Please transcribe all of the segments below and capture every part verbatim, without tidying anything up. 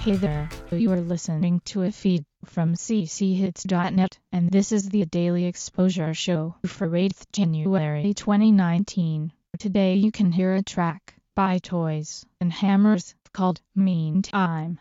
Hey there, you are listening to a feed from c c hits dot net, and this is the Daily Exposure Show for eighth January twenty nineteen. Today you can hear a track by Toys and Hammers called Meantime.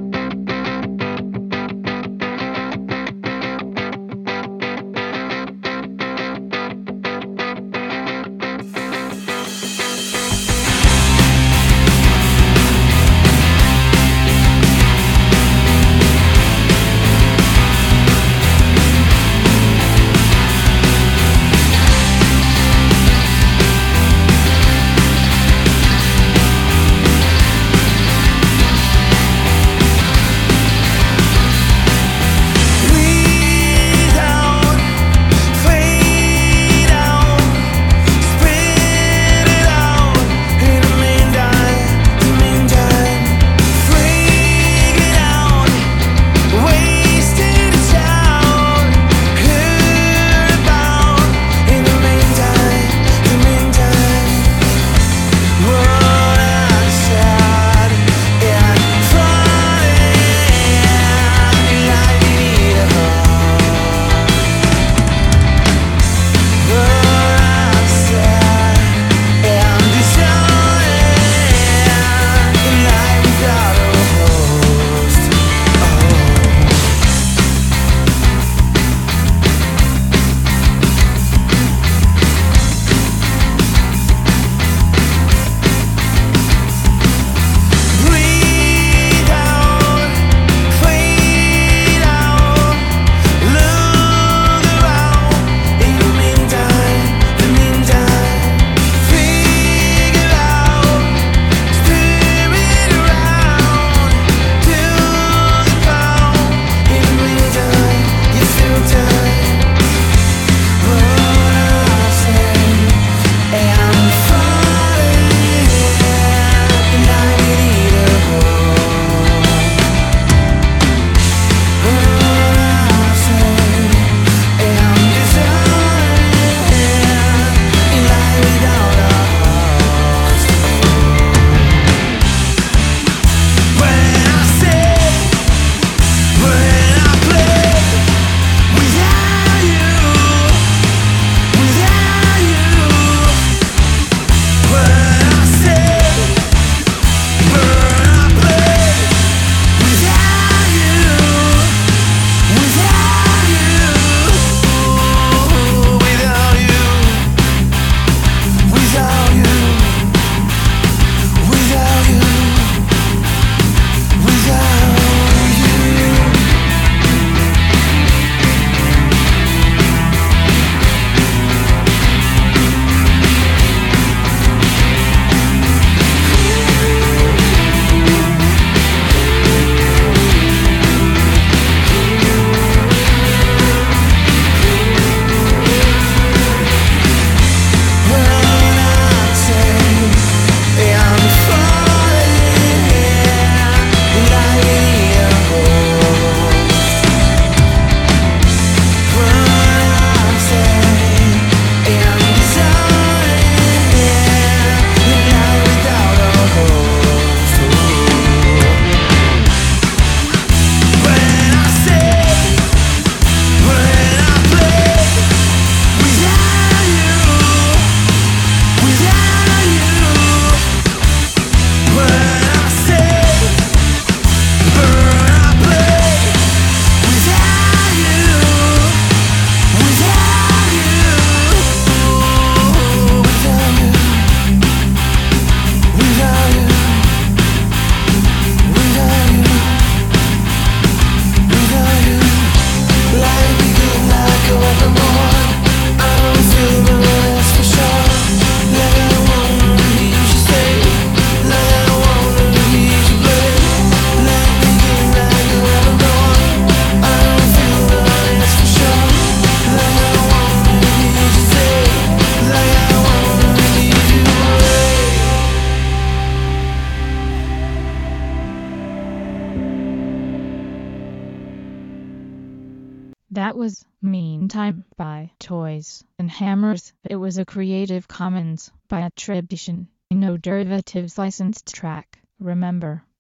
That was Meantime by Toys and Hammers. It was a Creative Commons by attribution, no derivatives licensed track. Remember,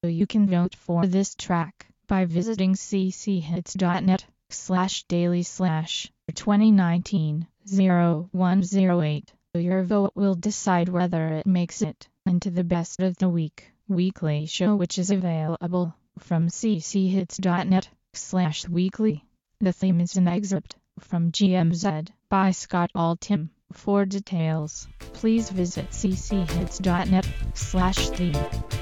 You can vote for this track by visiting cchits.net slash daily slash 2019 0108. Your vote will decide whether it makes it into the best of the week weekly show, which is available from cchits.net slash weekly. The theme is an excerpt from G M Z by Scott Altham. For details, please visit cchits.net slash theme.